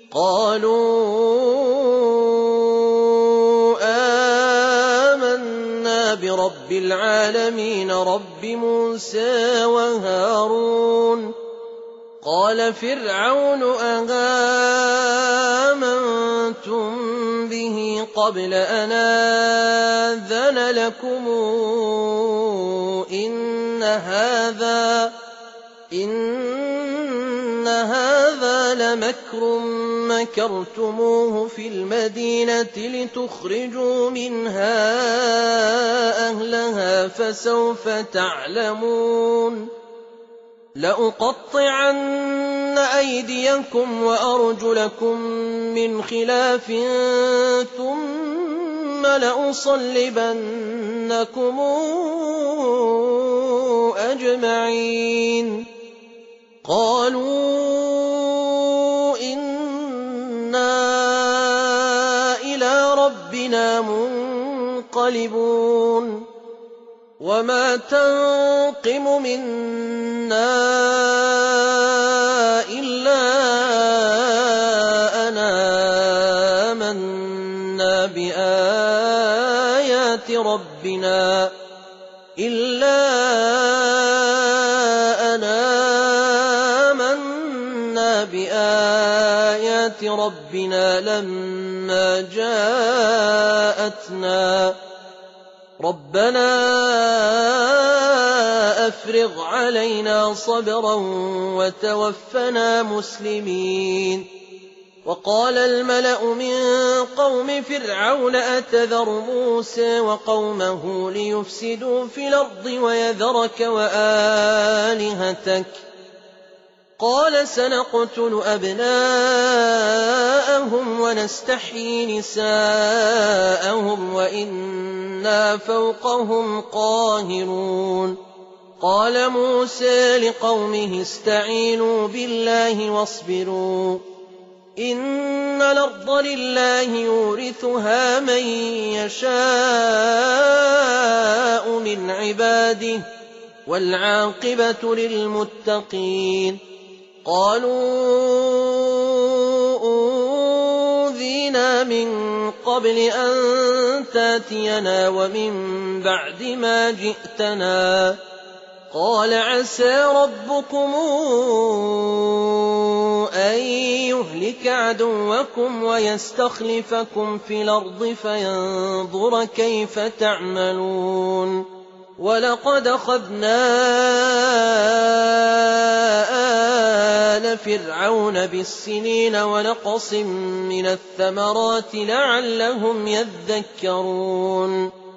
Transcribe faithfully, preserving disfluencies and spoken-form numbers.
قالوا آمنا برب العالمين رب موسى وهارون. قال فرعون أآمنتم به قبل أن آذن لكم إن هذا إن هذا لمكر مكرتموه في المدينة لتخرجوا منها أهلها فسوف تعلمون. لأقطعن أيديكم وأرجلكم من خلاف ثم لأصلبنكم أجمعين. قالوا إنا إلى ربنا منقلبون. وما تنقم منا إلا أن آمنا بآيات ربنا إلا أن آمنا بآيات ربنا لما جاءتنا ربنا أفرغ علينا صبرا وتوفنا مسلمين. وقال الملأ من قوم فرعون أتذر موسى وقومه ليفسدوا في الأرض ويذرك وآلهتك قال سنقتل أبناءهم ونستحيي نساءهم وإنا فوقهم قاهرون. قال موسى لقومه استعينوا بالله واصبروا إن الأرض لله يورثها من يشاء من عباده والعاقبة للمتقين. قالوا أوذينا من قبل أن تاتينا ومن بعد ما جئتنا قال عسى ربكم أن يهلك عدوكم ويستخلفكم في الأرض فينظر كيف تعملون. ولقد أخذنا آل فرعون بالسنين ونقص من الثمرات لعلهم يذكرون.